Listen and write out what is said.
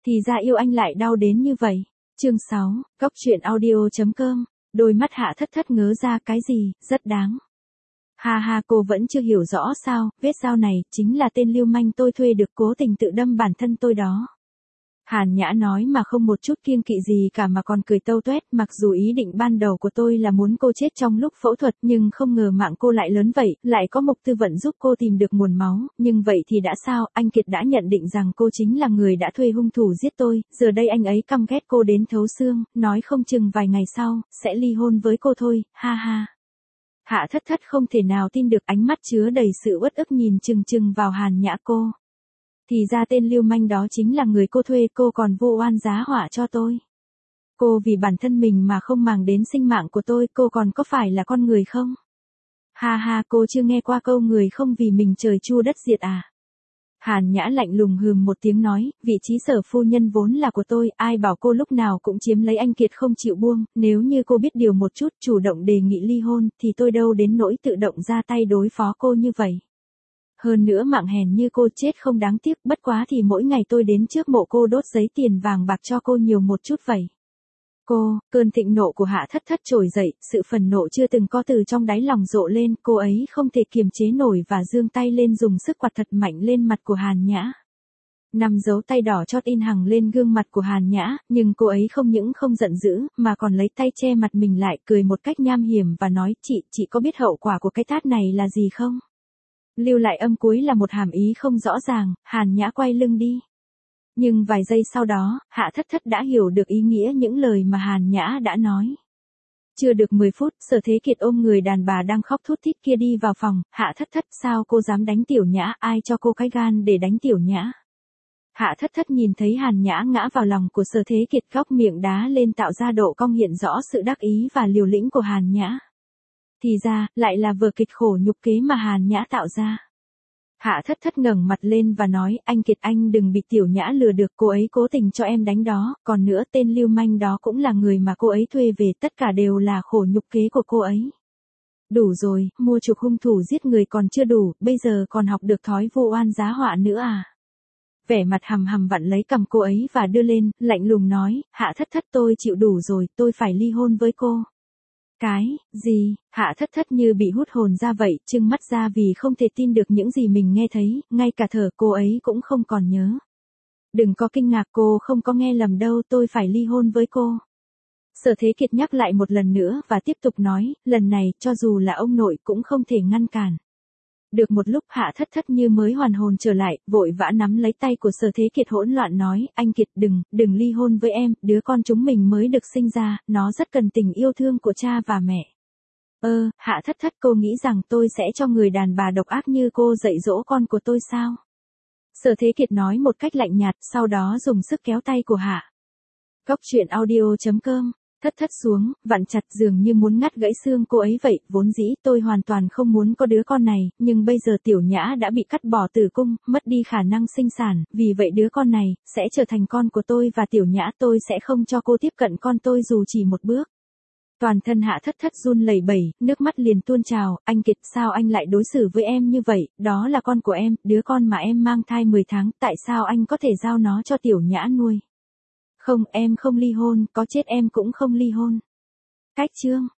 Thì ra yêu anh lại đau đến như vậy. Chương 6, Cóc truyện audio.com. Đôi mắt Hạ Thất Thất ngớ ra cái gì, rất đáng. Ha ha, cô vẫn chưa hiểu rõ sao, vết dao này chính là tên lưu manh tôi thuê được cố tình tự đâm bản thân tôi đó. Hàn Nhã nói mà không một chút kiêng kỵ gì cả mà còn cười tâu tuét, mặc dù ý định ban đầu của tôi là muốn cô chết trong lúc phẫu thuật nhưng không ngờ mạng cô lại lớn vậy, lại có Mộc Tư Vận giúp cô tìm được nguồn máu, nhưng vậy thì đã sao, anh Kiệt đã nhận định rằng cô chính là người đã thuê hung thủ giết tôi, giờ đây anh ấy căm ghét cô đến thấu xương, nói không chừng vài ngày sau, sẽ ly hôn với cô thôi, ha ha. Hạ Thất Thất không thể nào tin được, ánh mắt chứa đầy sự uất ức nhìn chừng chừng vào Hàn Nhã cô. Thì ra tên lưu manh đó chính là người cô thuê, cô còn vô oan giá họa cho tôi. Cô vì bản thân mình mà không màng đến sinh mạng của tôi, cô còn có phải là con người không? Ha ha, cô chưa nghe qua câu người không vì mình trời chua đất diệt à? Hàn Nhã lạnh lùng hừm một tiếng nói, vị trí Sở phu nhân vốn là của tôi, ai bảo cô lúc nào cũng chiếm lấy anh Kiệt không chịu buông, nếu như cô biết điều một chút, chủ động đề nghị ly hôn, thì tôi đâu đến nỗi tự động ra tay đối phó cô như vậy. Hơn nữa mạng hèn như cô chết không đáng tiếc, bất quá thì mỗi ngày tôi đến trước mộ cô đốt giấy tiền vàng bạc cho cô nhiều một chút vậy. Cô, cơn thịnh nộ của Hạ Thất Thất trồi dậy, sự phần nộ chưa từng có từ trong đáy lòng rộ lên, cô ấy không thể kiềm chế nổi và giương tay lên dùng sức quạt thật mạnh lên mặt của Hàn Nhã. 5 dấu tay đỏ chót in hằng lên gương mặt của Hàn Nhã, nhưng cô ấy không những không giận dữ, mà còn lấy tay che mặt mình lại, cười một cách nham hiểm và nói, chị có biết hậu quả của cái tát này là gì không? Lưu lại âm cuối là một hàm ý không rõ ràng, Hàn Nhã quay lưng đi. Nhưng vài giây sau đó, Hạ Thất Thất đã hiểu được ý nghĩa những lời mà Hàn Nhã đã nói. Chưa được 10 phút, Sở Thế Kiệt ôm người đàn bà đang khóc thút thít kia đi vào phòng, Hạ Thất Thất, sao cô dám đánh Tiểu Nhã, ai cho cô cái gan để đánh Tiểu Nhã? Hạ Thất Thất nhìn thấy Hàn Nhã ngã vào lòng của Sở Thế Kiệt, góc miệng đá lên tạo ra độ cong hiện rõ sự đắc ý và liều lĩnh của Hàn Nhã. Thì ra, lại là vở kịch khổ nhục kế mà Hàn Nhã tạo ra. Hạ Thất Thất ngẩng mặt lên và nói, anh Kiệt anh đừng bị Tiểu Nhã lừa được, cô ấy cố tình cho em đánh đó, còn nữa tên lưu manh đó cũng là người mà cô ấy thuê về, tất cả đều là khổ nhục kế của cô ấy. Đủ rồi, mua chuộc hung thủ giết người còn chưa đủ, bây giờ còn học được thói vô oan giá họa nữa à? Vẻ mặt hầm hầm vặn lấy cằm cô ấy và đưa lên, lạnh lùng nói, Hạ Thất Thất tôi chịu đủ rồi, tôi phải ly hôn với cô. Cái, gì, Hạ Thất Thất như bị hút hồn ra vậy, trừng mắt ra vì không thể tin được những gì mình nghe thấy, ngay cả thở cô ấy cũng không còn nhớ. Đừng có kinh ngạc, cô không có nghe lầm đâu, tôi phải ly hôn với cô. Sở Thế Kiệt nhắc lại một lần nữa và tiếp tục nói, lần này, cho dù là ông nội cũng không thể ngăn cản. Được một lúc Hạ Thất Thất như mới hoàn hồn trở lại, vội vã nắm lấy tay của Sở Thế Kiệt hỗn loạn nói, anh Kiệt đừng ly hôn với em, đứa con chúng mình mới được sinh ra, nó rất cần tình yêu thương của cha và mẹ. Hạ Thất Thất, cô nghĩ rằng tôi sẽ cho người đàn bà độc ác như cô dạy dỗ con của tôi sao? Sở Thế Kiệt nói một cách lạnh nhạt, sau đó dùng sức kéo tay của Hạ. Cóc truyện audio.com. Thất Thất xuống, vặn chặt dường như muốn ngắt gãy xương cô ấy vậy, vốn dĩ tôi hoàn toàn không muốn có đứa con này, nhưng bây giờ Tiểu Nhã đã bị cắt bỏ tử cung, mất đi khả năng sinh sản, vì vậy đứa con này, sẽ trở thành con của tôi và Tiểu Nhã, tôi sẽ không cho cô tiếp cận con tôi dù chỉ một bước. Toàn thân Hạ Thất Thất run lẩy bẩy, nước mắt liền tuôn trào, anh Kiệt sao anh lại đối xử với em như vậy, đó là con của em, đứa con mà em mang thai 10 tháng, tại sao anh có thể giao nó cho Tiểu Nhã nuôi? Không, em không ly hôn, có chết em cũng không ly hôn. Cách chương.